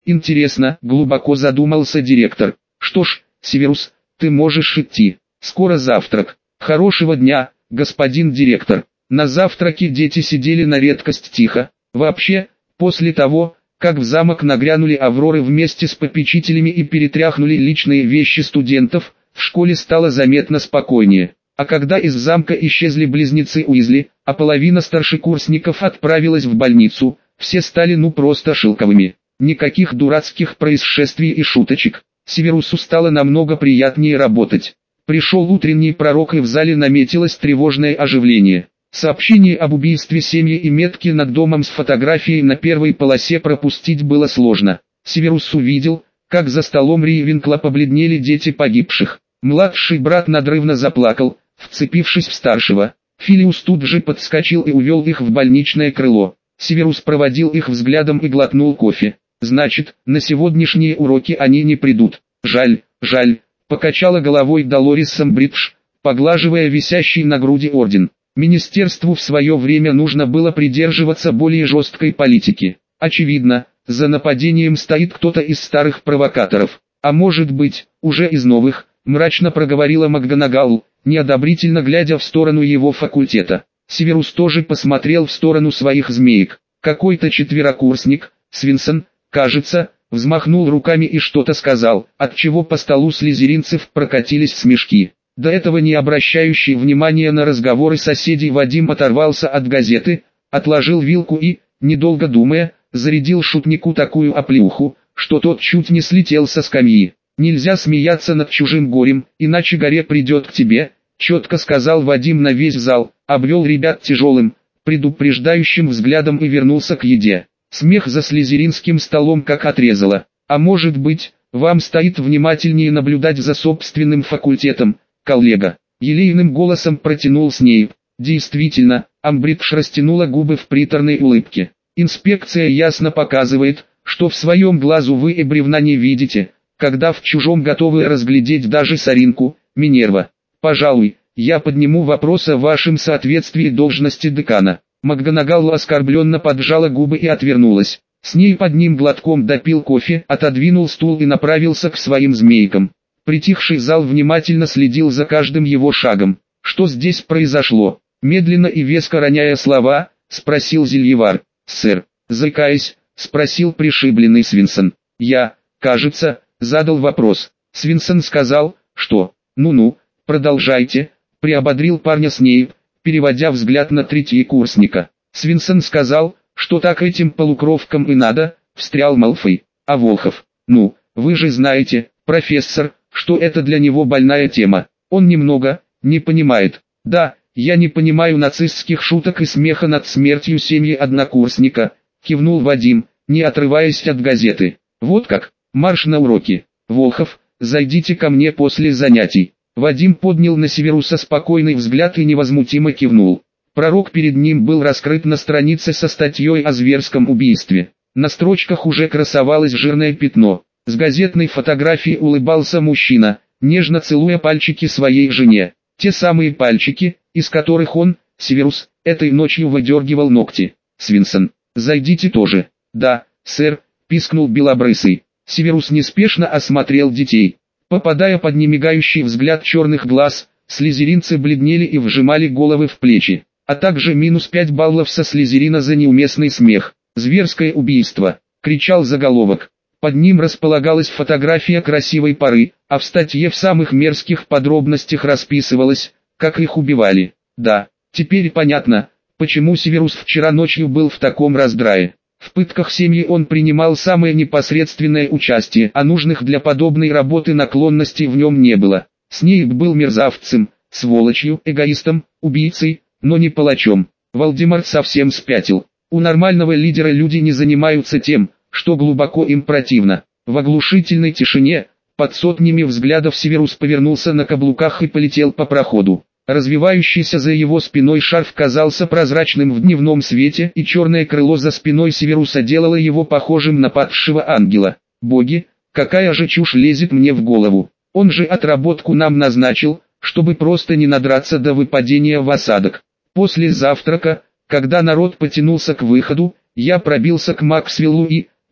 Интересно, глубоко задумался директор. Что ж, Северус, ты можешь идти. Скоро завтрак. Хорошего дня, господин директор. На завтраке дети сидели на редкость тихо. Вообще, после того, как в замок нагрянули Авроры вместе с попечителями и перетряхнули личные вещи студентов, в школе стало заметно спокойнее. А когда из замка исчезли близнецы Уизли, а половина старшекурсников отправилась в больницу, все стали просто шелковыми. Никаких дурацких происшествий и шуточек. Северусу стало намного приятнее работать. Пришел утренний пророк, и в зале наметилось тревожное оживление. Сообщение об убийстве семьи и метки над домом с фотографией на первой полосе пропустить было сложно. Северус увидел, как за столом Ривенкла побледнели дети погибших. Младший брат надрывно заплакал, вцепившись в старшего. Филиус тут же подскочил и увел их в больничное крыло. Северус проводил их взглядом и глотнул кофе. «Значит, на сегодняшние уроки они не придут. Жаль, жаль», — покачала головой Долорис Самбридж, поглаживая висящий на груди орден. Министерству в свое время нужно было придерживаться более жесткой политики. Очевидно, за нападением стоит кто-то из старых провокаторов. А может быть, уже из новых, мрачно проговорила МакГонагал, неодобрительно глядя в сторону его факультета. Северус тоже посмотрел в сторону своих змеек. Какой-то четверокурсник, Свинсон, кажется, взмахнул руками и что-то сказал, отчего по столу слизеринцев прокатились смешки. До этого не обращающий внимания на разговоры соседей Вадим оторвался от газеты, отложил вилку и, недолго думая, зарядил шутнику такую оплеуху, что тот чуть не слетел со скамьи. «Нельзя смеяться над чужим горем, иначе горе придет к тебе», — четко сказал Вадим на весь зал, обвел ребят тяжелым, предупреждающим взглядом и вернулся к еде. Смех за слизеринским столом как отрезало. «А может быть, вам стоит внимательнее наблюдать за собственным факультетом, коллега?» Елейным голосом протянул Снейп. Действительно, Амбридж растянула губы в приторной улыбке. «Инспекция ясно показывает, что в своем глазу вы и бревна не видите, когда в чужом готовы разглядеть даже соринку, Минерва. Пожалуй, я подниму вопрос о вашем соответствии должности декана». МакГонагал оскорбленно поджала губы и отвернулась. Снейп одним глотком допил кофе, отодвинул стул и направился к своим змейкам. Притихший зал внимательно следил за каждым его шагом. «Что здесь произошло?» Медленно и веско роняя слова, спросил Зельевар. «Сэр», заикаясь, спросил пришибленный Свинсон. «Я, кажется, задал вопрос». Свинсон сказал, что «Ну-ну, продолжайте», приободрил парня Снейп, переводя взгляд на третьекурсника. Свинсон сказал, что так этим полукровкам и надо, встрял Малфой. А Волхов, ну, вы же знаете, профессор, что это для него больная тема. Он немного не понимает. Да, я не понимаю нацистских шуток и смеха над смертью семьи однокурсника, кивнул Вадим, не отрываясь от газеты. Вот как, марш на уроки. Волхов, зайдите ко мне после занятий. Вадим поднял на Северуса спокойный взгляд и невозмутимо кивнул. Пророк перед ним был раскрыт на странице со статьей о зверском убийстве. На строчках уже красовалось жирное пятно. С газетной фотографии улыбался мужчина, нежно целуя пальчики своей жене. Те самые пальчики, из которых он, Северус, этой ночью выдергивал ногти. «Свинсон, зайдите тоже». «Да, сэр», пискнул белобрысый. Северус неспешно осмотрел детей. Попадая под немигающий взгляд черных глаз, слизеринцы бледнели и вжимали головы в плечи, а также -5 баллов со слизерина за неуместный смех. «Зверское убийство», — кричал заголовок. Под ним располагалась фотография красивой пары, а в статье в самых мерзких подробностях расписывалось, как их убивали. Да, теперь понятно, почему Северус вчера ночью был в таком раздрае. В пытках семьи он принимал самое непосредственное участие, а нужных для подобной работы наклонностей в нем не было. Снейп был мерзавцем, сволочью, эгоистом, убийцей, но не палачом. Волдемар совсем спятил. У нормального лидера люди не занимаются тем, что глубоко им противно. В оглушительной тишине, под сотнями взглядов Северус повернулся на каблуках и полетел по проходу. Развивающийся за его спиной шарф казался прозрачным в дневном свете, и черное крыло за спиной Северуса делало его похожим на падшего ангела. «Боги, какая же чушь лезет мне в голову! Он же отработку нам назначил, чтобы просто не надраться до выпадения в осадок». После завтрака, когда народ потянулся к выходу, я пробился к Максвеллу и,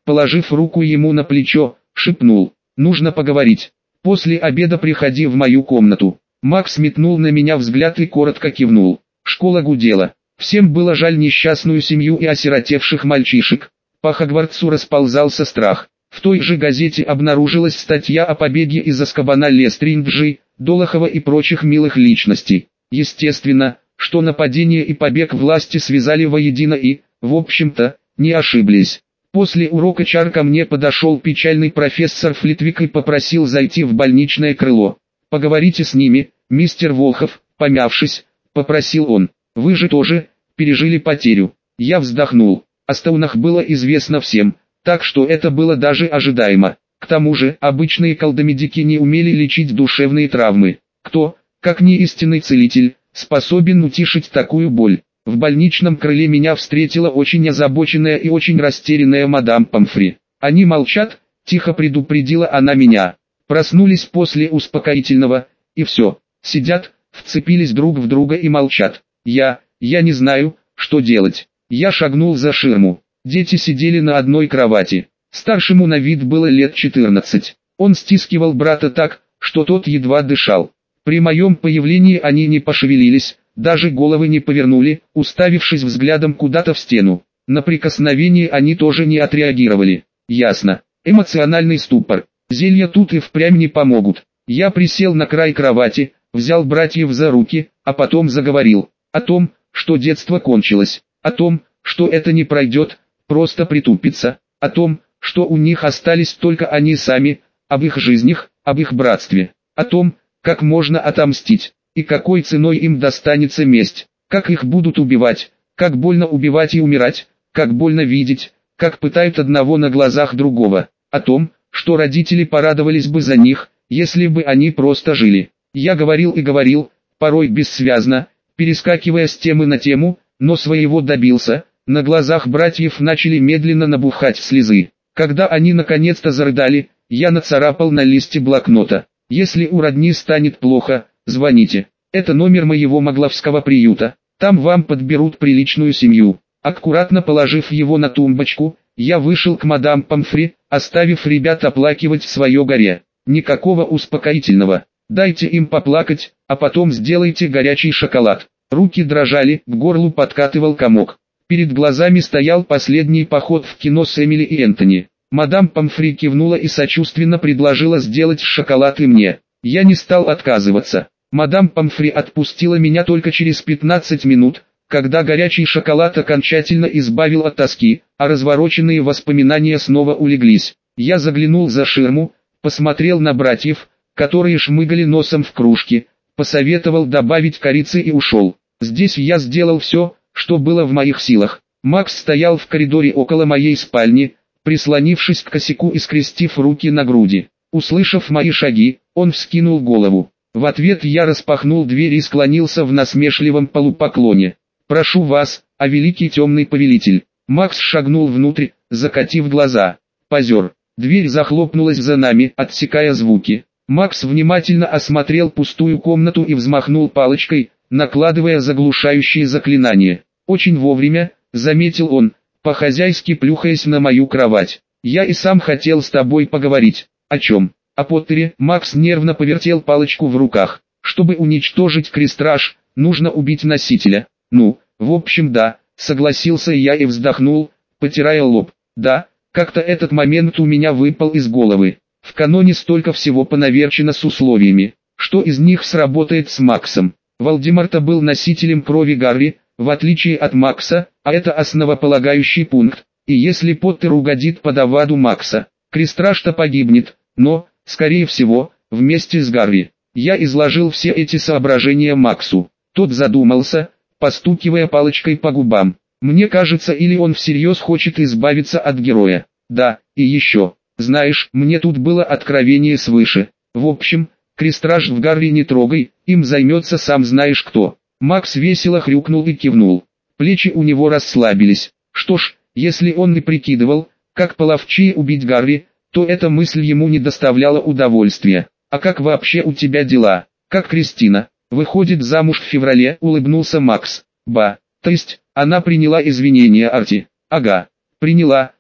положив руку ему на плечо, шепнул: «Нужно поговорить. После обеда приходи в мою комнату». Макс метнул на меня взгляд и коротко кивнул. Школа гудела. Всем было жаль несчастную семью и осиротевших мальчишек. По Хогвартсу расползался страх. В той же газете обнаружилась статья о побеге из Азкабана Лестринджи, Долохова и прочих милых личностей. Естественно, что нападение и побег власти связали воедино и, в общем-то, не ошиблись. После урока чар ко мне подошел печальный профессор Флитвик и попросил зайти в больничное крыло. «Поговорите с ними, мистер Волхов», помявшись, попросил он. «Вы же тоже пережили потерю». Я вздохнул. О Стоунах было известно всем, так что это было даже ожидаемо. К тому же, обычные колдомедики не умели лечить душевные травмы. Кто, как не истинный целитель, способен утишить такую боль? В больничном крыле меня встретила очень озабоченная и очень растерянная мадам Помфри. «Они молчат», — тихо предупредила она меня. Проснулись после успокоительного, и все. Сидят, вцепились друг в друга и молчат. Я не знаю, что делать. Я шагнул за ширму. Дети сидели на одной кровати. Старшему на вид было лет 14. Он стискивал брата так, что тот едва дышал. При моем появлении они не пошевелились, даже головы не повернули, уставившись взглядом куда-то в стену. На прикосновение они тоже не отреагировали. Ясно. Эмоциональный ступор. Зелья тут и впрямь не помогут. Я присел на край кровати, взял братьев за руки, а потом заговорил. О том, что детство кончилось. О том, что это не пройдет, просто притупится. О том, что у них остались только они сами, об их жизнях, об их братстве. О том, как можно отомстить, и какой ценой им достанется месть. Как их будут убивать, как больно убивать и умирать, как больно видеть, как пытают одного на глазах другого. О том, что родители порадовались бы за них, если бы они просто жили. Я говорил и говорил, порой бессвязно, перескакивая с темы на тему, но своего добился. На глазах братьев начали медленно набухать слезы. Когда они наконец-то зарыдали, я нацарапал на листе блокнота: «Если у родни станет плохо, звоните. Это номер моего могловского приюта, там вам подберут приличную семью». Аккуратно положив его на тумбочку, я вышел к мадам Помфри, оставив ребят оплакивать свое горе. Никакого успокоительного. Дайте им поплакать, а потом сделайте горячий шоколад. Руки дрожали, к горлу подкатывал комок. Перед глазами стоял последний поход в кино с Эмили и Энтони. Мадам Помфри кивнула и сочувственно предложила сделать шоколад и мне. Я не стал отказываться. Мадам Помфри отпустила меня только через 15 минут, когда горячий шоколад окончательно избавил от тоски, а развороченные воспоминания снова улеглись. Я заглянул за ширму, посмотрел на братьев, которые шмыгали носом в кружке, посоветовал добавить корицы и ушел. Здесь я сделал все, что было в моих силах. Макс стоял в коридоре около моей спальни, прислонившись к косяку и скрестив руки на груди. Услышав мои шаги, он вскинул голову. В ответ я распахнул дверь и склонился в насмешливом полупоклоне. «Прошу вас, о великий темный повелитель». Макс шагнул внутрь, закатив глаза. «Позер». Дверь захлопнулась за нами, отсекая звуки. Макс внимательно осмотрел пустую комнату и взмахнул палочкой, накладывая заглушающие заклинания. «Очень вовремя», — заметил он, по-хозяйски плюхаясь на мою кровать. «Я и сам хотел с тобой поговорить». «О чем?» «О Поттере». Макс нервно повертел палочку в руках. «Чтобы уничтожить крестраж, нужно убить носителя». «Ну, в общем да», — согласился я и вздохнул, потирая лоб. «Да, как-то этот момент у меня выпал из головы. В каноне столько всего понаверчено с условиями. Что из них сработает с Максом?» Волдеморт был носителем крови Гарри, в отличие от Макса, а это основополагающий пункт. И если Поттер угодит под аваду Макса, крестраж-то погибнет, но, скорее всего, вместе с Гарри. Я изложил все эти соображения Максу. Тот задумался, постукивая палочкой по губам. Мне кажется, или он всерьез хочет избавиться от героя. Да, и еще, знаешь, мне тут было откровение свыше. В общем, крестраж в Гарри не трогай, им займется сам знаешь кто. Макс весело хрюкнул и кивнул. Плечи у него расслабились. Что ж, если он и прикидывал, как половчее убить Гарри, то эта мысль ему не доставляла удовольствия. «А как вообще у тебя дела? Как Кристина? Выходит замуж в феврале?» — улыбнулся Макс. «Ба, то есть, она приняла извинения Арти?» «Ага, приняла,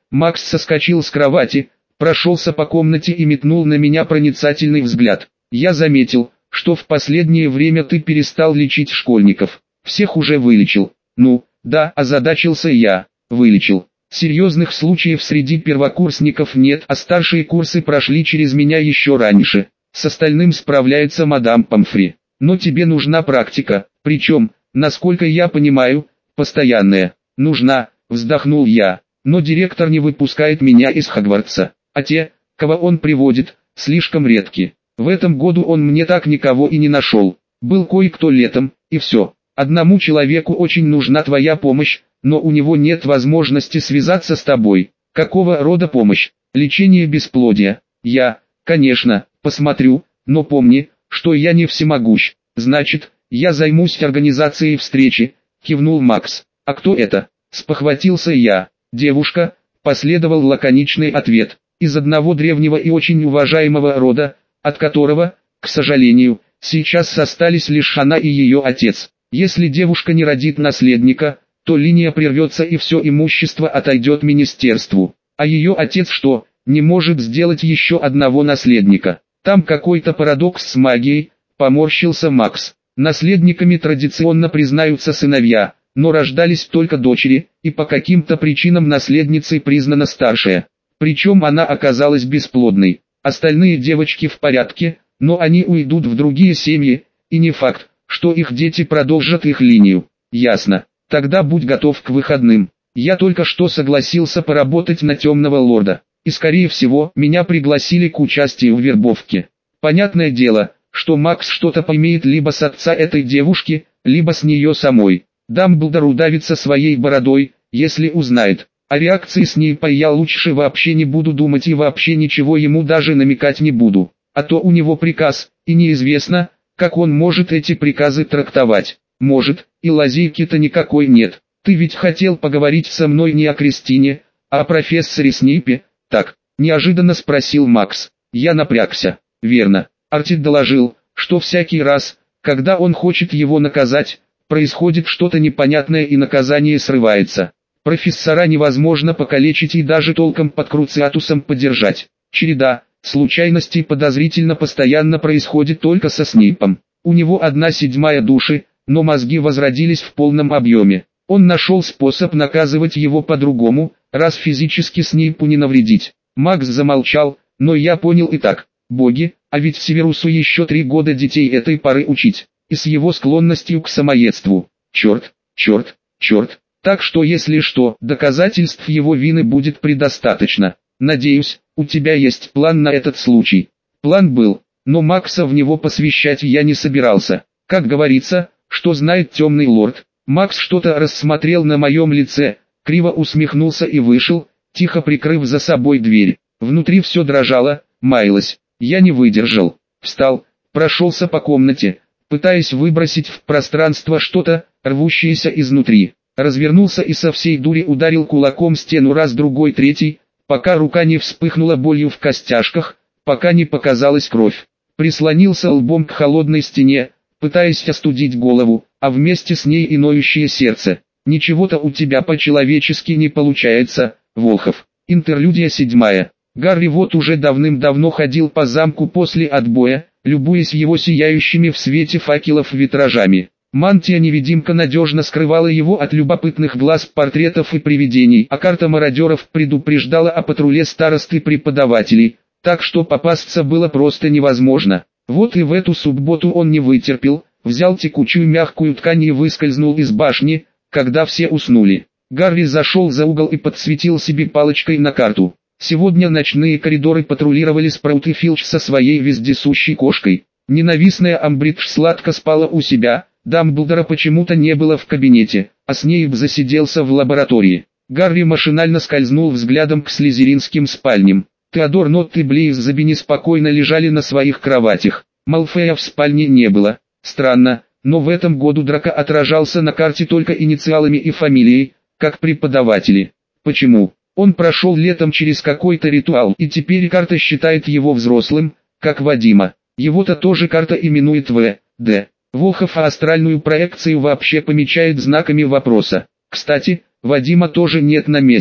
Макс соскочил с кровати, прошелся по комнате и метнул на меня проницательный взгляд. Я заметил, что в последнее время ты перестал лечить школьников. Всех уже вылечил. Ну, да, озадачился я. Вылечил. Серьезных случаев среди первокурсников нет, а старшие курсы прошли через меня еще раньше. С остальным справляется мадам Помфри. Но тебе нужна практика, причем, насколько я понимаю, постоянная. Нужна, вздохнул я. Но директор не выпускает меня из Хогвартса. А те, кого он приводит, слишком редки. В этом году он мне так никого и не нашел. Был кое-кто летом, и все. Одному человеку очень нужна твоя помощь, но у него нет возможности связаться с тобой. Какого рода помощь? Лечение бесплодия. Я, конечно, посмотрю, но помни, что я не всемогущ. Значит, я займусь организацией встречи, кивнул Макс. А кто это? Спохватился я. Девушка, последовал лаконичный ответ. Из одного древнего и очень уважаемого рода, от которого, к сожалению, сейчас остались лишь она и ее отец. Если девушка не родит наследника, то линия прервется и все имущество отойдет министерству. А ее отец что, не может сделать еще одного наследника? Там какой-то парадокс с магией, поморщился Макс. Наследниками традиционно признаются сыновья, но рождались только дочери, и по каким-то причинам наследницей признана старшая. Причем она оказалась бесплодной. Остальные девочки в порядке, но они уйдут в другие семьи, и не факт, что их дети продолжат их линию. Ясно. Тогда будь готов к выходным. Я только что согласился поработать на темного лорда, и скорее всего меня пригласили к участию в вербовке. Понятное дело, что Макс что-то поимеет либо с отца этой девушки, либо с нее самой. Дамблдор удавится своей бородой, если узнает. О реакции Снейпа я лучше вообще не буду думать и вообще ничего ему даже намекать не буду. А то у него приказ, и неизвестно, как он может эти приказы трактовать. Может, и лазейки-то никакой нет. Ты ведь хотел поговорить со мной не о Кристине, а о профессоре Снейпе, так? Неожиданно спросил Макс. Я напрягся. Верно. Арти доложил, что всякий раз, когда он хочет его наказать, происходит что-то непонятное и наказание срывается. Профессора невозможно покалечить и даже толком под Круциатусом подержать. Череда случайностей подозрительно постоянно происходит только со Снейпом. У него 1/7 души, но мозги возродились в полном объеме. Он нашел способ наказывать его по-другому, раз физически Снейпу не навредить. Макс замолчал, но я понял и так. Боги, а ведь Северусу еще 3 года детей этой поры учить. И с его склонностью к самоедству. Черт, черт, черт. Так что если что, доказательств его вины будет предостаточно. Надеюсь, у тебя есть план на этот случай. План был, но Макса в него посвящать я не собирался. Как говорится, что знает темный лорд. Макс что-то рассмотрел на моем лице, криво усмехнулся и вышел, тихо прикрыв за собой дверь. Внутри все дрожало, маялось. Я не выдержал. Встал, прошелся по комнате, пытаясь выбросить в пространство что-то, рвущееся изнутри. Развернулся и со всей дури ударил кулаком стену раз, другой, третий, пока рука не вспыхнула болью в костяшках, пока не показалась кровь. Прислонился лбом к холодной стене, пытаясь остудить голову, а вместе с ней и ноющее сердце. Ничего-то у тебя по-человечески не получается, Волхов. Интерлюдия 7. Гарри вот уже давным-давно ходил по замку после отбоя, любуясь его сияющими в свете факелов витражами. Мантия-невидимка надежно скрывала его от любопытных глаз портретов и привидений, а карта мародеров предупреждала о патруле старосты преподавателей, так что попасться было просто невозможно. Вот и в эту субботу он не вытерпел, взял текучую мягкую ткань и выскользнул из башни, когда все уснули. Гарри зашел за угол и подсветил себе палочкой на карту. Сегодня ночные коридоры патрулировали Спраут и Филч со своей вездесущей кошкой. Ненавистная Амбридж сладко спала у себя. Дамблдора почему-то не было в кабинете, а Снейп засиделся в лаборатории. Гарри машинально скользнул взглядом к слизеринским спальням. Теодор Нотт и Блейз Забини спокойно лежали на своих кроватях. Малфоя в спальне не было. Странно, но в этом году Драко отражался на карте только инициалами и фамилией, как преподаватели. Почему? Он прошел летом через какой-то ритуал и теперь карта считает его взрослым, как Вадима. Его-то тоже карта именует В.Д. Волхов, а астральную проекцию вообще помечает знаками вопроса. Кстати, Вадима тоже нет на месте.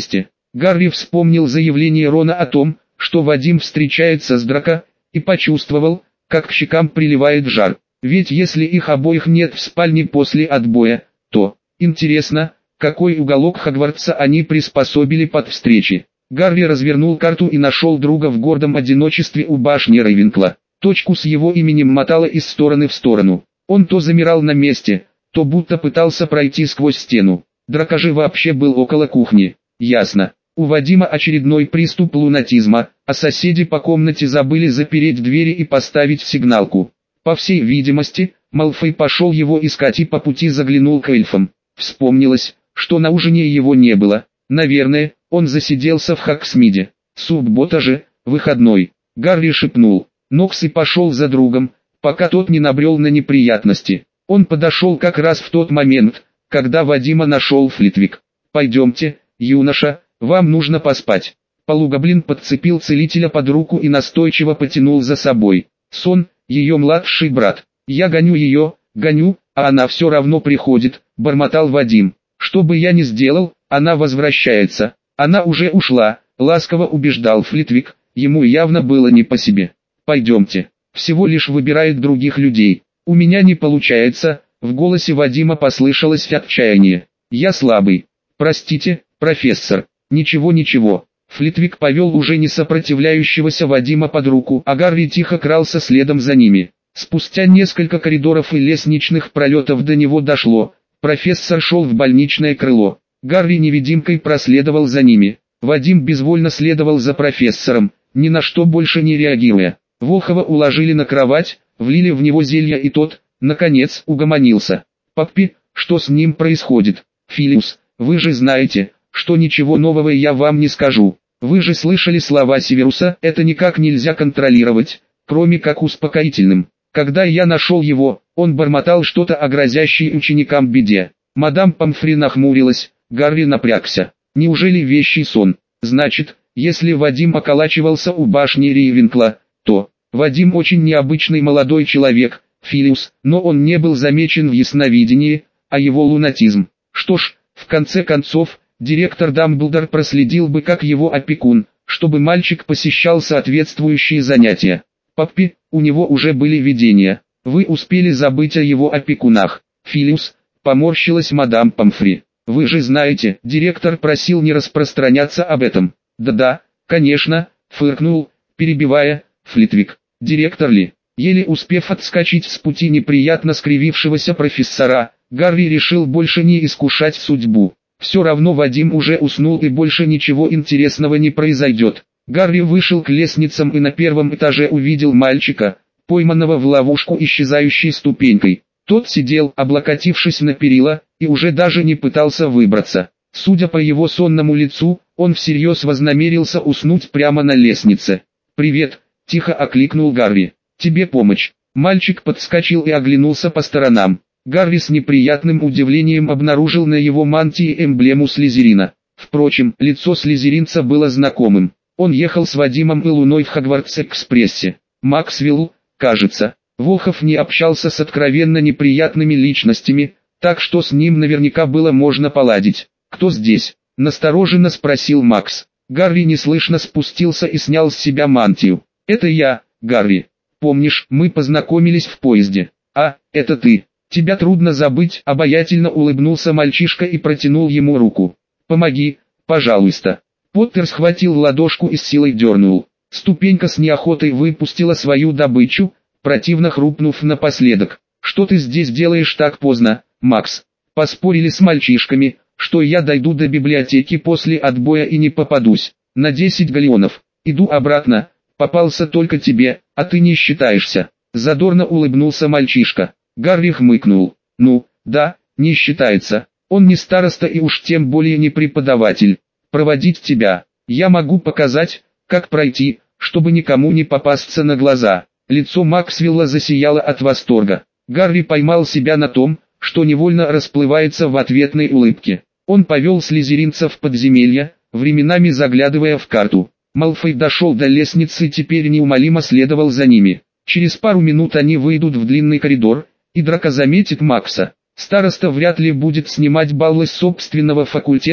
Гарри вспомнил заявление Рона о том, что Вадим встречается с Драко, и почувствовал, как к щекам приливает жар. Ведь если их обоих нет в спальне после отбоя, то, интересно, какой уголок Хогвартса они приспособили под встречи. Гарри развернул карту и нашел друга в гордом одиночестве у башни Рейвенкла. Точку с его именем мотало из стороны в сторону. Он то замирал на месте, то будто пытался пройти сквозь стену. Драко же вообще был около кухни. Ясно. У Вадима очередной приступ лунатизма, а соседи по комнате забыли запереть двери и поставить сигналку. По всей видимости, Малфой пошел его искать и по пути заглянул к эльфам. Вспомнилось, что на ужине его не было. Наверное, он засиделся в Хогсмиде. Суббота же, выходной. Гарри шепнул. Нокс и пошел за другом, пока тот не набрел на неприятности. Он подошел как раз в тот момент, когда Вадима нашел Флитвик. «Пойдемте, юноша, вам нужно поспать». Полугоблин подцепил целителя под руку и настойчиво потянул за собой. Сон, ее младший брат. «Я гоню ее, гоню, а она все равно приходит», — бормотал Вадим. «Что бы я ни сделал, она возвращается». «Она уже ушла», — ласково убеждал Флитвик, ему явно было не по себе. «Пойдемте, всего лишь выбирает других людей. У меня не получается», — в голосе Вадима послышалось отчаяние. «Я слабый. Простите, профессор». «Ничего». Флитвик повел уже не сопротивляющегося Вадима под руку, а Гарри тихо крался следом за ними. Спустя несколько коридоров и лестничных пролетов до него дошло. Профессор шел в больничное крыло. Гарри невидимкой проследовал за ними. Вадим безвольно следовал за профессором, ни на что больше не реагируя. Волхова уложили на кровать, влили в него зелье и тот, наконец, угомонился. «Паппи, что с ним происходит?» «Филиус, вы же знаете, что ничего нового я вам не скажу. Вы же слышали слова Северуса, это никак нельзя контролировать, кроме как успокоительным. Когда я нашел его, он бормотал что-то о грозящей ученикам беде». Мадам Помфри нахмурилась, Гарри напрягся. «Неужели вещий сон? Значит, если Вадим околачивался у башни Рейвенкла, то Вадим очень необычный молодой человек, Филиус, но он не был замечен в ясновидении, а его лунатизм. Что ж, в конце концов, директор Дамблдор проследил бы как его опекун, чтобы мальчик посещал соответствующие занятия. Паппи, у него уже были видения. Вы успели забыть о его опекунах. Филиус, поморщилась мадам Помфри. Вы же знаете, директор просил не распространяться об этом. Да-да, конечно, фыркнул, перебивая, Флитвик. Директор ли? Еле успев отскочить с пути неприятно скривившегося профессора, Гарри решил больше не искушать судьбу. Все равно Вадим уже уснул и больше ничего интересного не произойдет. Гарри вышел к лестницам и на первом этаже увидел мальчика, пойманного в ловушку исчезающей ступенькой. Тот сидел, облокотившись на перила, и уже даже не пытался выбраться. Судя по его сонному лицу, он всерьез вознамерился уснуть прямо на лестнице. «Привет», — тихо окликнул Гарри. «Тебе помочь». Мальчик подскочил и оглянулся по сторонам. Гарри с неприятным удивлением обнаружил на его мантии эмблему Слизерина. Впрочем, лицо слизеринца было знакомым. Он ехал с Вадимом и Луной в Хогвартс-экспрессе. Максвелл, кажется. Волхов не общался с откровенно неприятными личностями, так что с ним наверняка было можно поладить. «Кто здесь?» – настороженно спросил Макс. Гарри неслышно спустился и снял с себя мантию. «Это я, Гарри. Помнишь, мы познакомились в поезде?» «А, это ты. Тебя трудно забыть», – обаятельно улыбнулся мальчишка и протянул ему руку. «Помоги, пожалуйста». Поттер схватил ладошку и с силой дернул. Ступенька с неохотой выпустила свою добычу, противно хрупнув напоследок. «Что ты здесь делаешь так поздно, Макс?» «Поспорили с мальчишками, что я дойду до библиотеки после отбоя и не попадусь. На 10 галеонов. Иду обратно. Попался только тебе, а ты не считаешься». Задорно улыбнулся мальчишка. Гарри хмыкнул. «Ну, да, не считается. Он не староста и уж тем более не преподаватель. Проводить тебя. Я могу показать, как пройти, чтобы никому не попасться на глаза». Лицо Максвелла засияло от восторга. Гарри поймал себя на том, что невольно расплывается в ответной улыбке. Он повел слизеринца в подземелье, временами заглядывая в карту. Малфой дошел до лестницы и теперь неумолимо следовал за ними. Через пару минут они выйдут в длинный коридор, и Драко заметит Макса. Староста вряд ли будет снимать баллы с собственного факультета,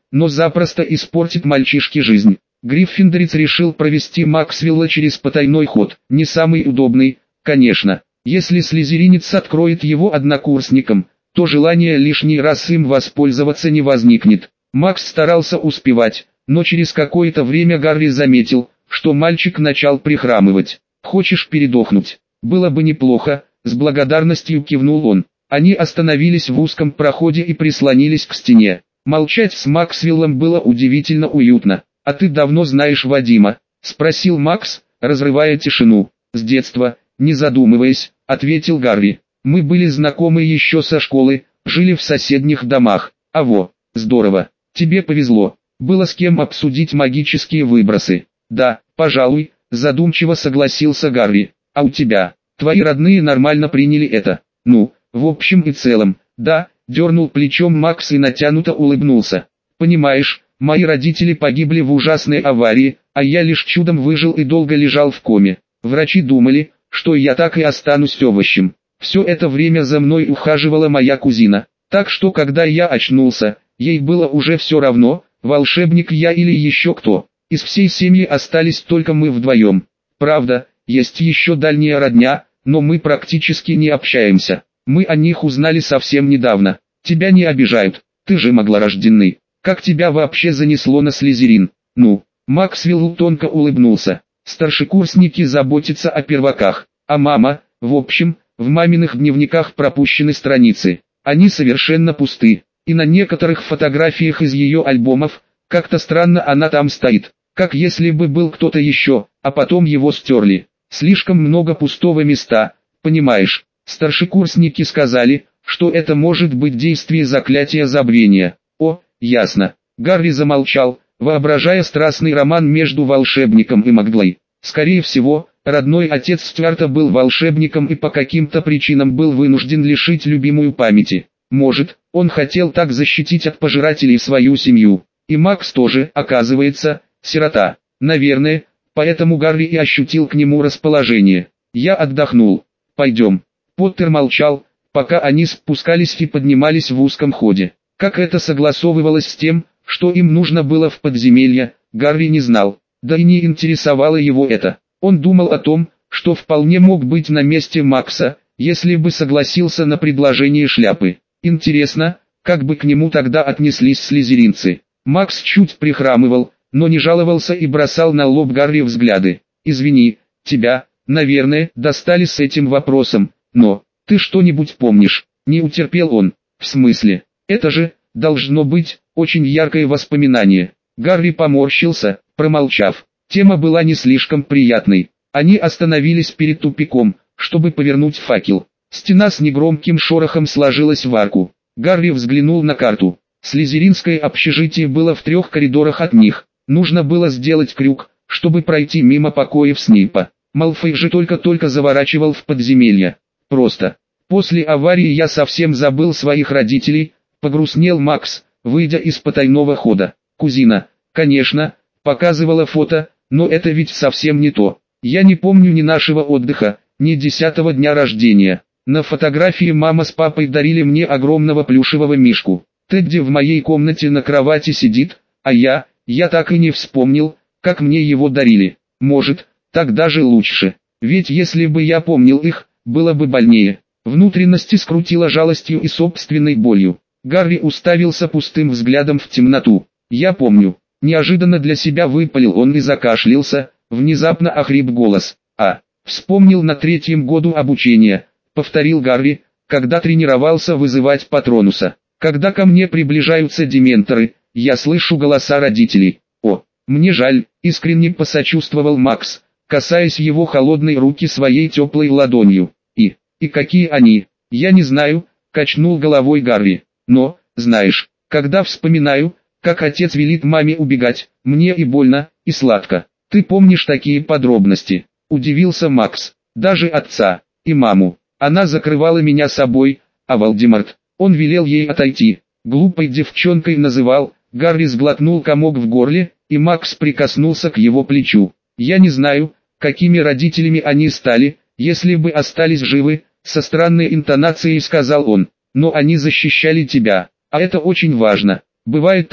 но запросто испортит мальчишке жизнь. Гриффиндорец решил провести Максвелла через потайной ход, не самый удобный, конечно. Если слизеринец откроет его однокурсникам, то желание лишний раз им воспользоваться не возникнет. Макс старался успевать, но через какое-то время Гарри заметил, что мальчик начал прихрамывать. «Хочешь передохнуть? Было бы неплохо», — с благодарностью кивнул он. Они остановились в узком проходе и прислонились к стене. Молчать с Максвеллом было удивительно уютно. «А ты давно знаешь Вадима?» — спросил Макс, разрывая тишину. «С детства», — не задумываясь, ответил Гарри. «Мы были знакомы еще со школы, жили в соседних домах. Аво, здорово, тебе повезло, было с кем обсудить магические выбросы». «Да, пожалуй», — задумчиво согласился Гарри. «А у тебя? Твои родные нормально приняли это?» «Ну, в общем и целом, да», — дернул плечом Макс и натянуто улыбнулся. «Понимаешь, мои родители погибли в ужасной аварии, а я лишь чудом выжил и долго лежал в коме. Врачи думали, что я так и останусь овощем. Все это время за мной ухаживала моя кузина. Так что когда я очнулся, ей было уже все равно, волшебник я или еще кто. Из всей семьи остались только мы вдвоем. Правда, есть еще дальняя родня, но мы практически не общаемся. Мы о них узнали совсем недавно. Тебя не обижают, ты же маглорожденный. Как тебя вообще занесло на Слизерин?» «Ну», Максвелл тонко улыбнулся. «Старшекурсники заботятся о перваках, а мама, в общем, в маминых дневниках пропущены страницы. Они совершенно пусты, и на некоторых фотографиях из ее альбомов, как-то странно она там стоит, как если бы был кто-то еще, а потом его стерли. Слишком много пустого места, понимаешь?» Старшекурсники сказали, что это может быть действие заклятия забвения. «О, ясно». Гарри замолчал, воображая страстный роман между волшебником и Маглой. Скорее всего, родной отец Стюарта был волшебником и по каким-то причинам был вынужден лишить любимую памяти. Может, он хотел так защитить от пожирателей свою семью. И Макс тоже, оказывается, сирота. Наверное, поэтому Гарри и ощутил к нему расположение. «Я отдохнул. Пойдем». Поттер молчал, пока они спускались и поднимались в узком ходе. Как это согласовывалось с тем, что им нужно было в подземелье, Гарри не знал, да и не интересовало его это. Он думал о том, что вполне мог быть на месте Макса, если бы согласился на предложение шляпы. Интересно, как бы к нему тогда отнеслись слизеринцы. Макс чуть прихрамывал, но не жаловался и бросал на лоб Гарри взгляды. «Извини, тебя, наверное, достали с этим вопросом, но ты что-нибудь помнишь?» Не утерпел он. «В смысле? Это же, должно быть, очень яркое воспоминание». Гарри поморщился, промолчав. Тема была не слишком приятной. Они остановились перед тупиком, чтобы повернуть факел. Стена с негромким шорохом сложилась в арку. Гарри взглянул на карту. Слизеринское общежитие было в 3 коридорах от них. Нужно было сделать крюк, чтобы пройти мимо покоев Снейпа. Малфой же только-только заворачивал в подземелье. «Просто. После аварии я совсем забыл своих родителей», — погрустнел Макс, выйдя из потайного хода. «Кузина, конечно, показывала фото, но это ведь совсем не то. Я не помню ни нашего отдыха, ни 10-го дня рождения. На фотографии мама с папой дарили мне огромного плюшевого мишку. Тедди в моей комнате на кровати сидит, а я так и не вспомнил, как мне его дарили. Может, так даже лучше. Ведь если бы я помнил их, было бы больнее». Внутренности скрутило жалостью и собственной болью. Гарри уставился пустым взглядом в темноту. «Я помню». Неожиданно для себя выпалил он и закашлялся, внезапно охрип голос. Вспомнил на 3-м году обучения, повторил Гарри, когда тренировался вызывать Патронуса. Когда ко мне приближаются дементоры, я слышу голоса родителей. «О, мне жаль», искренне посочувствовал Макс, касаясь его холодной руки своей теплой ладонью. И какие они? «Я не знаю», качнул головой Гарри. «Но, знаешь, когда вспоминаю, как отец велит маме убегать, мне и больно, и сладко». «Ты помнишь такие подробности?» Удивился Макс. «Даже отца, и маму. Она закрывала меня собой, а Волдеморт, он велел ей отойти. Глупой девчонкой называл». Гарри сглотнул комок в горле, и Макс прикоснулся к его плечу. «Я не знаю, какими родителями они стали, если бы остались живы», со странной интонацией сказал он. «Но они защищали тебя, а это очень важно. Бывает так,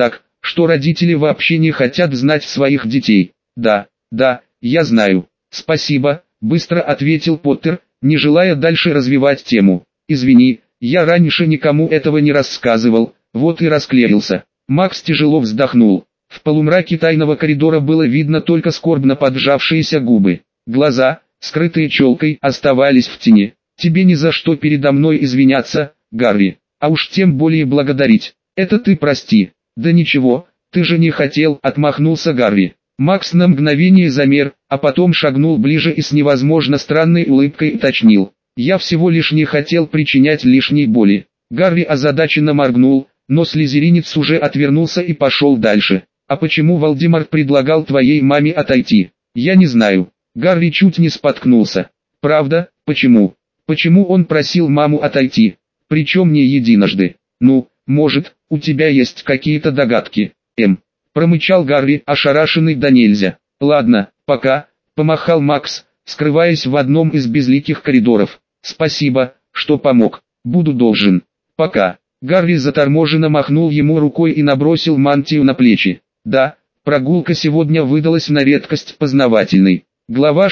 что родители вообще не хотят знать своих детей. Да, я знаю. Спасибо, быстро ответил Поттер, не желая дальше развивать тему. Извини, я раньше никому этого не рассказывал, вот и расклеился. Макс тяжело вздохнул. В полумраке тайного коридора было видно только скорбно поджавшиеся губы. Глаза, скрытые челкой, оставались в тени. Тебе ни за что передо мной извиняться, Гарри, а уж тем более благодарить. Это ты прости. Да ничего, ты же не хотел, отмахнулся Гарри. Макс на мгновение замер, а потом шагнул ближе и с невозможно странной улыбкой уточнил. Я всего лишь не хотел причинять лишней боли. Гарри озадаченно моргнул, но слизеринец уже отвернулся и пошел дальше. А почему Волдеморт предлагал твоей маме отойти? Я не знаю. Гарри чуть не споткнулся. Правда, почему? Почему он просил маму отойти? Причем не единожды. Ну, может, у тебя есть какие-то догадки, промычал Гарри, ошарашенный до нельзя. Ладно, пока, помахал Макс, скрываясь в одном из безликих коридоров. Спасибо, что помог, буду должен. Пока. Гарри заторможенно махнул ему рукой и набросил мантию на плечи. Да, прогулка сегодня выдалась на редкость познавательной. Глава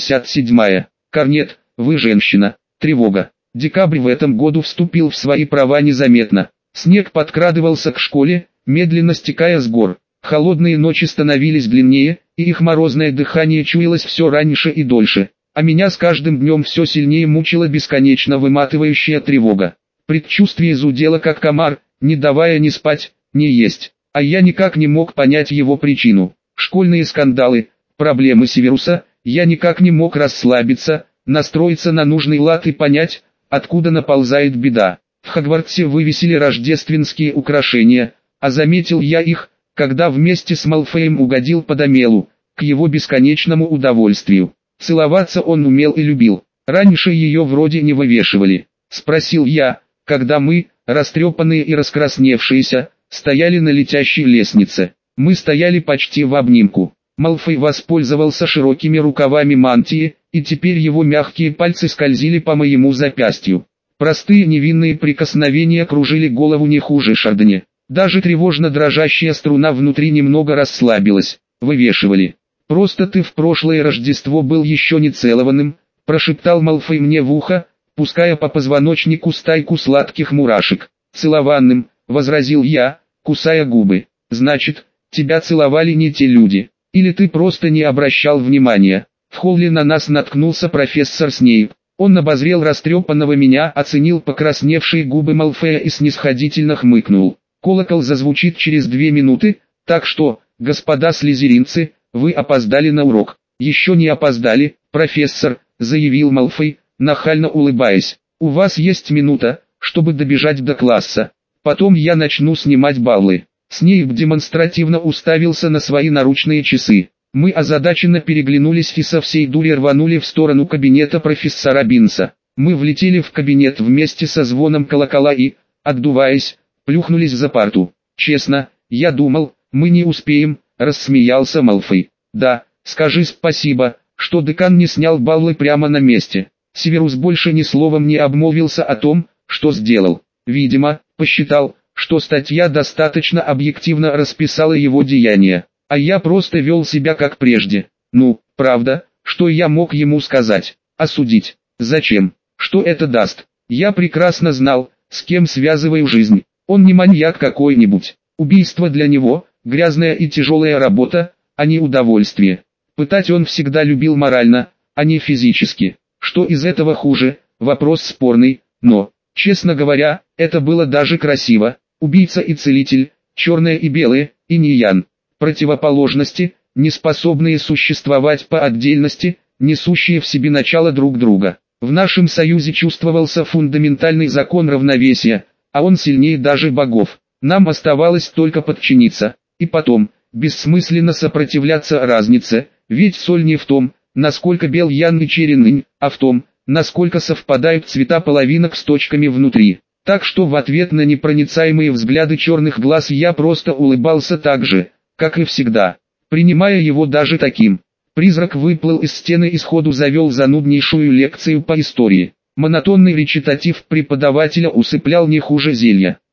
67. Корнет, вы женщина. Тревога. Декабрь в этом году вступил в свои права незаметно. Снег подкрадывался к школе, медленно стекая с гор. Холодные ночи становились длиннее, и их морозное дыхание чуялось все раньше и дольше. А меня с каждым днем все сильнее мучила бесконечно выматывающая тревога. Предчувствие зудело как комар, не давая ни спать, ни есть. А я никак не мог понять его причину. Школьные скандалы, проблемы Северуса, я никак не мог расслабиться, настроиться на нужный лад и понять, откуда наползает беда. В Хогвартсе вывесили рождественские украшения, а заметил я их, когда вместе с Малфоем угодил под Амелу, к его бесконечному удовольствию. Целоваться он умел и любил. Раньше ее вроде не вывешивали. Спросил я, когда мы, растрепанные и раскрасневшиеся, стояли на летящей лестнице. Мы стояли почти в обнимку. Малфой воспользовался широкими рукавами мантии, и теперь его мягкие пальцы скользили по моему запястью. Простые невинные прикосновения кружили голову не хуже Шардоне. Даже тревожно дрожащая струна внутри немного расслабилась. Вывешивали. «Просто ты в прошлое Рождество был еще не целованным», прошептал Малфой мне в ухо, пуская по позвоночнику стайку сладких мурашек. «Целованным», возразил я, кусая губы. «Значит, тебя целовали не те люди. Или ты просто не обращал внимания». В холле на нас наткнулся профессор Снейп. Он обозрел растрепанного меня, оценил покрасневшие губы Малфоя и снисходительно хмыкнул. «Колокол зазвучит через 2 минуты, так что, господа слизеринцы, вы опоздали на урок». «Еще не опоздали, профессор», заявил Малфой, нахально улыбаясь. «У вас есть минута, чтобы добежать до класса. Потом я начну снимать баллы». Снейп демонстративно уставился на свои наручные часы. Мы озадаченно переглянулись и со всей дури рванули в сторону кабинета профессора Бинса. Мы влетели в кабинет вместе со звоном колокола и, отдуваясь, плюхнулись за парту. «Честно, я думал, мы не успеем», рассмеялся Малфой. «Да, скажи спасибо, что декан не снял баллы прямо на месте». Северус больше ни словом не обмолвился о том, что сделал. Видимо, посчитал, что статья достаточно объективно расписала его деяния. А я просто вел себя как прежде. Ну, правда, что я мог ему сказать? Осудить? Зачем? Что это даст? Я прекрасно знал, с кем связываю жизнь. Он не маньяк какой-нибудь. Убийство для него – грязная и тяжелая работа, а не удовольствие. Пытать он всегда любил морально, а не физически. Что из этого хуже? Вопрос спорный, но, честно говоря, это было даже красиво. Убийца и целитель, черное и белое, инь и ян. Противоположности, не способные существовать по отдельности, несущие в себе начало друг друга. В нашем союзе чувствовался фундаментальный закон равновесия, а он сильнее даже богов. Нам оставалось только подчиниться, и потом, бессмысленно сопротивляться разнице, ведь соль не в том, насколько бел ян и черен инь, а в том, насколько совпадают цвета половинок с точками внутри. Так что в ответ на непроницаемые взгляды черных глаз я просто улыбался так же, как и всегда, принимая его даже таким. Призрак выплыл из стены и сходу завел зануднейшую лекцию по истории. Монотонный речитатив преподавателя усыплял не хуже зелья.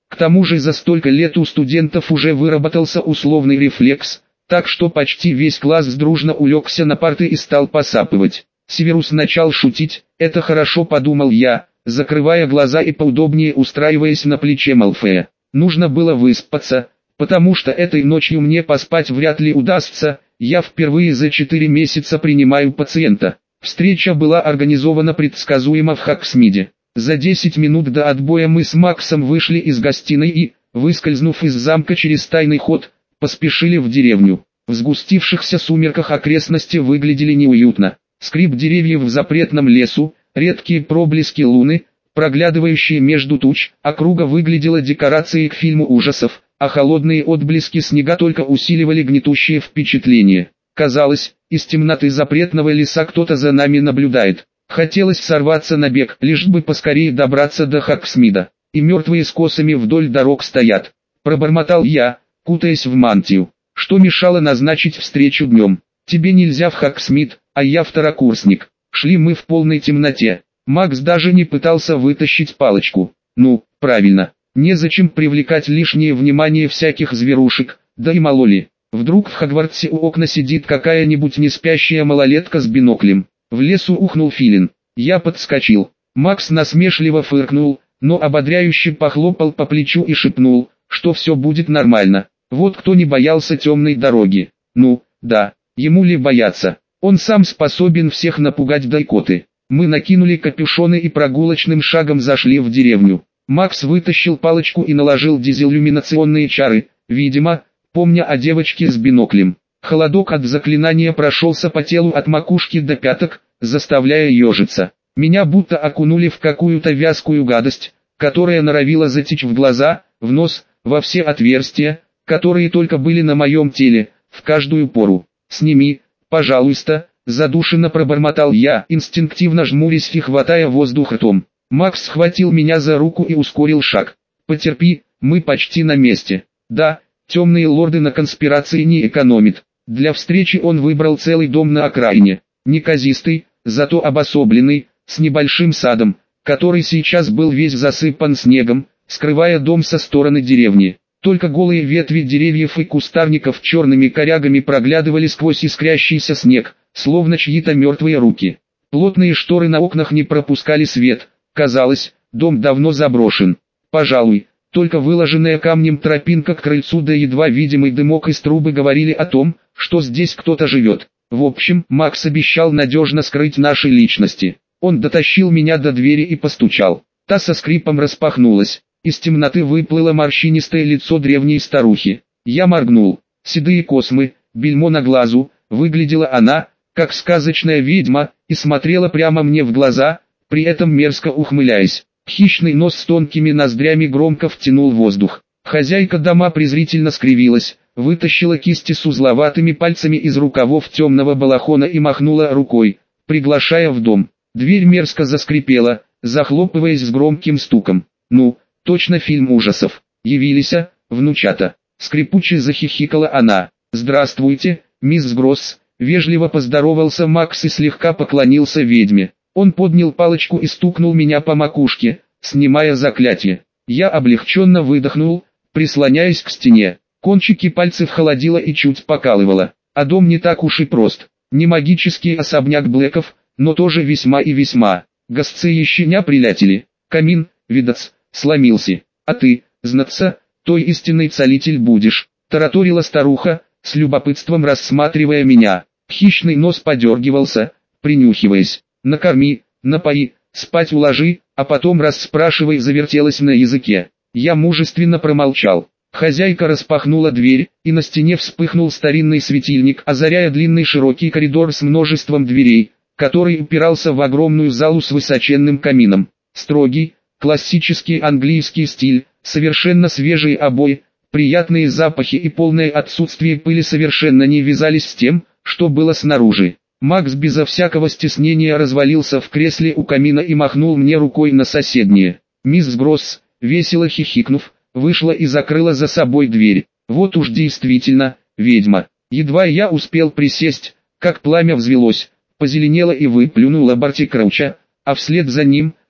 К тому же за столько лет у студентов уже выработался условный рефлекс, так что почти весь класс дружно улегся на парты и стал посапывать. Северус начал шутить, это хорошо, подумал я, закрывая глаза и поудобнее устраиваясь на плече Малфоя. Нужно было выспаться, потому что этой ночью мне поспать вряд ли удастся, я впервые за 4 месяца принимаю пациента. Встреча была организована предсказуемо в Хоксмиде. За 10 минут до отбоя мы с Максом вышли из гостиной и, выскользнув из замка через тайный ход, поспешили в деревню. В сгустившихся сумерках окрестности выглядели неуютно. Скрип деревьев в запретном лесу, редкие проблески луны, проглядывающие между туч, округа выглядела декорацией к фильму ужасов, а холодные отблески снега только усиливали гнетущее впечатление. Казалось, из темноты запретного леса кто-то за нами наблюдает. Хотелось сорваться на бег, лишь бы поскорее добраться до Хоксмида. И мертвые с косами вдоль дорог стоят. Пробормотал я, кутаясь в мантию. Что мешало назначить встречу днем? Тебе нельзя в Хоксмид, а я второкурсник. Шли мы в полной темноте. Макс даже не пытался вытащить палочку. Ну, правильно. Незачем привлекать лишнее внимание всяких зверушек, да и мало ли. Вдруг в Хогвартсе у окна сидит какая-нибудь неспящая малолетка с биноклем. В лесу ухнул филин. Я подскочил. Макс насмешливо фыркнул, но ободряюще похлопал по плечу и шепнул, что все будет нормально. Вот кто не боялся темной дороги. Ну, да, ему ли бояться? Он сам способен всех напугать до икоты. Мы накинули капюшоны и прогулочным шагом зашли в деревню. Макс вытащил палочку и наложил дезиллюминационные чары, видимо, помня о девочке с биноклем. Холодок от заклинания прошелся по телу от макушки до пяток, заставляя ежиться. Меня будто окунули в какую-то вязкую гадость, которая норовила затечь в глаза, в нос, во все отверстия, которые только были на моем теле, в каждую пору. «Сними, пожалуйста», задушенно пробормотал я, инстинктивно жмурясь и хватая воздух ртом. Макс схватил меня за руку и ускорил шаг. «Потерпи, мы почти на месте». Да, темные лорды на конспирации не экономят. Для встречи он выбрал целый дом на окраине. Неказистый, зато обособленный, с небольшим садом, который сейчас был весь засыпан снегом, скрывая дом со стороны деревни. Только голые ветви деревьев и кустарников черными корягами проглядывали сквозь искрящийся снег, словно чьи-то мертвые руки. Плотные шторы на окнах не пропускали свет. Казалось, дом давно заброшен. Пожалуй, только выложенная камнем тропинка к крыльцу да едва видимый дымок из трубы говорили о том, что здесь кто-то живет. В общем, Макс обещал надежно скрыть наши личности. Он дотащил меня до двери и постучал. Та со скрипом распахнулась. Из темноты выплыло морщинистое лицо древней старухи. Я моргнул. Седые космы, бельмо на глазу, выглядела она, как сказочная ведьма, и смотрела прямо мне в глаза, при этом мерзко ухмыляясь. Хищный нос с тонкими ноздрями громко втянул воздух. Хозяйка дома презрительно скривилась, вытащила кисти с узловатыми пальцами из рукавов темного балахона и махнула рукой, приглашая в дом. Дверь мерзко заскрипела, захлопываясь с громким стуком. «Ну, точно фильм ужасов. Явились, внучата». Скрипуче захихикала она. «Здравствуйте, мисс Гросс», вежливо поздоровался Макс и слегка поклонился ведьме. Он поднял палочку и стукнул меня по макушке, снимая заклятие. Я облегченно выдохнул, прислоняясь к стене. Кончики пальцев холодило и чуть покалывало. А дом не так уж и прост. Не магический особняк Блэков, но тоже весьма и весьма. Гостцы ещеня прилятели. Камин, видац, сломился. А ты, знаться, той истинный целитель будешь, тараторила старуха, с любопытством рассматривая меня. Хищный нос подергивался, принюхиваясь. «Накорми, напои, спать уложи, а потом расспрашивай», завертелась на языке. Я мужественно промолчал. Хозяйка распахнула дверь, и на стене вспыхнул старинный светильник, озаряя длинный широкий коридор с множеством дверей, который упирался в огромную залу с высоченным камином. Строгий, классический английский стиль, совершенно свежие обои, приятные запахи и полное отсутствие пыли совершенно не вязались с тем, что было снаружи. Макс безо всякого стеснения развалился в кресле у камина и махнул мне рукой на соседнее. Мисс Гросс, весело хихикнув, вышла и закрыла за собой дверь. Вот уж действительно, ведьма. Едва я успел присесть, как пламя взвелось, позеленело и выплюнуло Барти Крауча, а вслед за ним,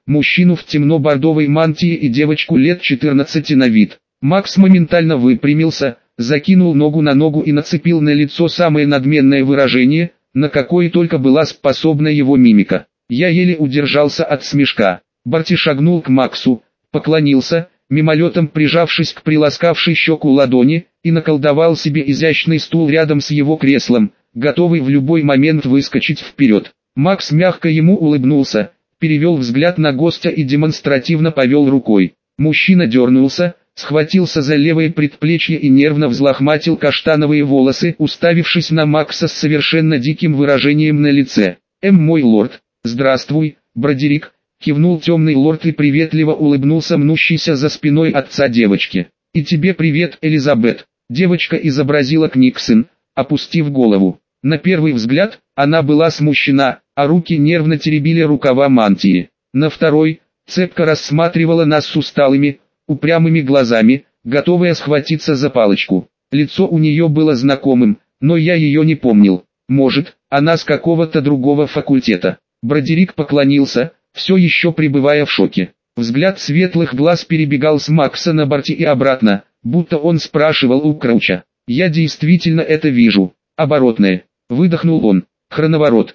мужчину в темно-бордовой мантии и девочку лет 14 на вид. Макс моментально выпрямился, закинул ногу на ногу и нацепил на лицо самое надменное выражение, на какое только была способна его мимика. Я еле удержался от смешка. Барти шагнул к Максу, поклонился, мимолетом прижавшись к приласкавшей щеку ладони, и наколдовал себе изящный стул рядом с его креслом, готовый в любой момент выскочить вперед. Макс мягко ему улыбнулся, перевел взгляд на гостя и демонстративно повел рукой. Мужчина дернулся, схватился за левое предплечье и нервно взлохматил каштановые волосы, уставившись на Макса с совершенно диким выражением на лице. Мой лорд, здравствуй, Бродерик», — кивнул темный лорд и приветливо улыбнулся мнущейся за спиной отца девочки. «И тебе привет, Элизабет». Девочка изобразила Книксон, опустив голову. На первый взгляд, она была смущена, а руки нервно теребили рукава мантии. На второй, цепко рассматривала нас с усталыми, упрямыми глазами, готовая схватиться за палочку. Лицо у нее было знакомым, но я ее не помнил. Может, она с какого-то другого факультета. Бродерик поклонился, все еще пребывая в шоке. Взгляд светлых глаз перебегал с Макса на Барти и обратно, будто он спрашивал у Крауча. «Я действительно это вижу. Оборотное». Выдохнул он. «Хроноворот.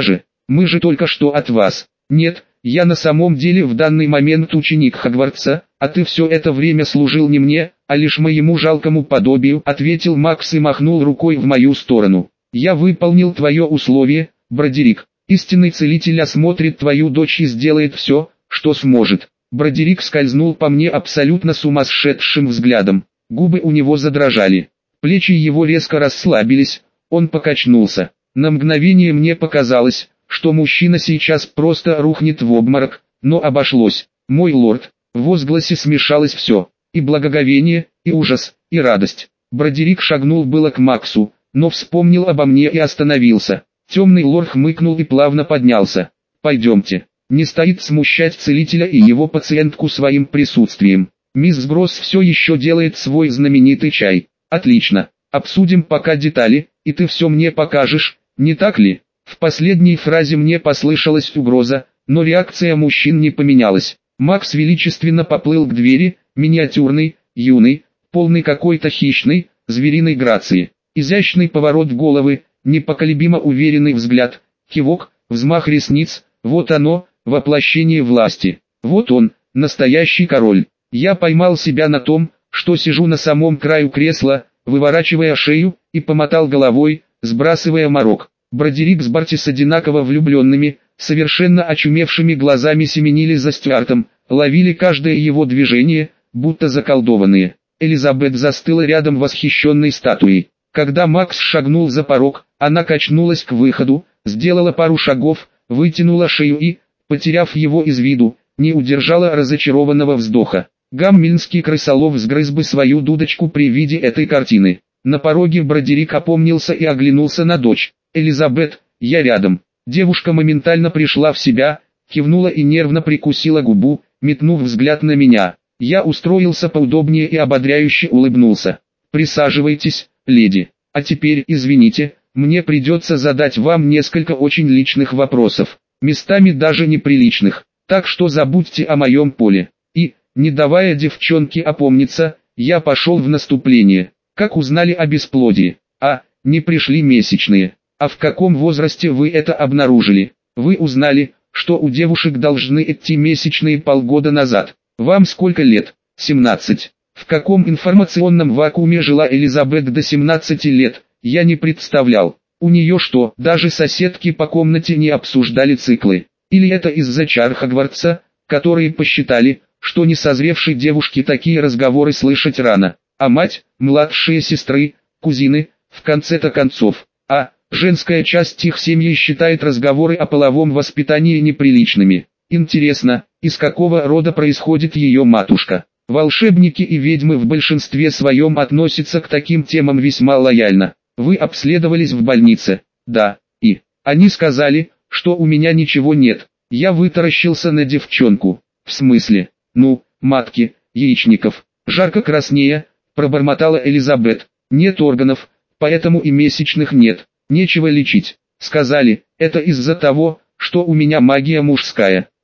Мы же только что от вас». «Нет, я на самом деле в данный момент ученик Хогвартса, а ты все это время служил не мне, а лишь моему жалкому подобию», — ответил Макс и махнул рукой в мою сторону. «Я выполнил твое условие, Бродерик. Истинный целитель осмотрит твою дочь и сделает все, что сможет». Бродерик скользнул по мне абсолютно сумасшедшим взглядом. Губы у него задрожали. Плечи его резко расслабились, он покачнулся. На мгновение мне показалось, что мужчина сейчас просто рухнет в обморок, но обошлось. «Мой лорд», в возгласе смешалось все, и благоговение, и ужас, и радость. Бродерик шагнул было к Максу, но вспомнил обо мне и остановился. Темный лорд хмыкнул и плавно поднялся. «Пойдемте». Не стоит смущать целителя и его пациентку своим присутствием. Мисс Гросс все еще делает свой знаменитый чай. «Отлично. Обсудим пока детали, и ты все мне покажешь, не так ли?» В последней фразе мне послышалась угроза, но реакция мужчин не поменялась. Макс величественно поплыл к двери, миниатюрный, юный, полный какой-то хищной, звериной грации. Изящный поворот головы, непоколебимо уверенный взгляд, кивок, взмах ресниц, вот оно, воплощение власти. Вот он, настоящий король. Я поймал себя на том, что сижу на самом краю кресла, выворачивая шею, и помотал головой, сбрасывая морок. Бродерик с Барти с одинаково влюбленными, совершенно очумевшими глазами семенили за Стюартом, ловили каждое его движение, будто заколдованные. Элизабет застыла рядом восхищенной статуей. Когда Макс шагнул за порог, она качнулась к выходу, сделала пару шагов, вытянула шею и, потеряв его из виду, не удержала разочарованного вздоха. Гаммельнский крысолов сгрыз бы свою дудочку при виде этой картины. На пороге Бродерик опомнился и оглянулся на дочь. «Элизабет, я рядом». Девушка моментально пришла в себя, кивнула и нервно прикусила губу, метнув взгляд на меня. Я устроился поудобнее и ободряюще улыбнулся. «Присаживайтесь, леди. А теперь, извините, мне придется задать вам несколько очень личных вопросов, местами даже неприличных, так что забудьте о моем поле». И, не давая девчонке опомниться, я пошел в наступление. «Как узнали о бесплодии? Не пришли месячные. А в каком возрасте вы это обнаружили? Вы узнали, что у девушек должны идти месячные полгода назад. Вам сколько лет? 17. В каком информационном вакууме жила Элизабет до 17 лет, я не представлял. У нее что, даже соседки по комнате не обсуждали циклы? Или это из-за чар Хогвартса, которые посчитали, что несозревшей девушке такие разговоры слышать рано? А мать, младшие сестры, кузины, в конце-то концов, женская часть их семьи считает разговоры о половом воспитании неприличными. Интересно, из какого рода происходит ее матушка? Волшебники и ведьмы в большинстве своем относятся к таким темам весьма лояльно. Вы обследовались в больнице? Да, и они сказали, что у меня ничего нет. Я вытаращился на девчонку. В смысле? Ну, матки, яичников. Жарко краснея, пробормотала Элизабет. Нет органов, поэтому и месячных нет. Нечего лечить. Сказали, это из-за того, что у меня магия мужская.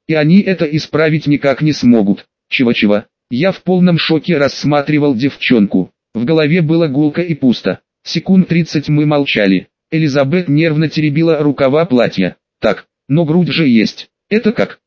и они это исправить никак не смогут. Чего-чего? Я в полном шоке рассматривал девчонку. В голове было гулко и пусто. Секунд 30 мы молчали. Элизабет нервно теребила рукава платья. Так, но грудь же есть. Это как?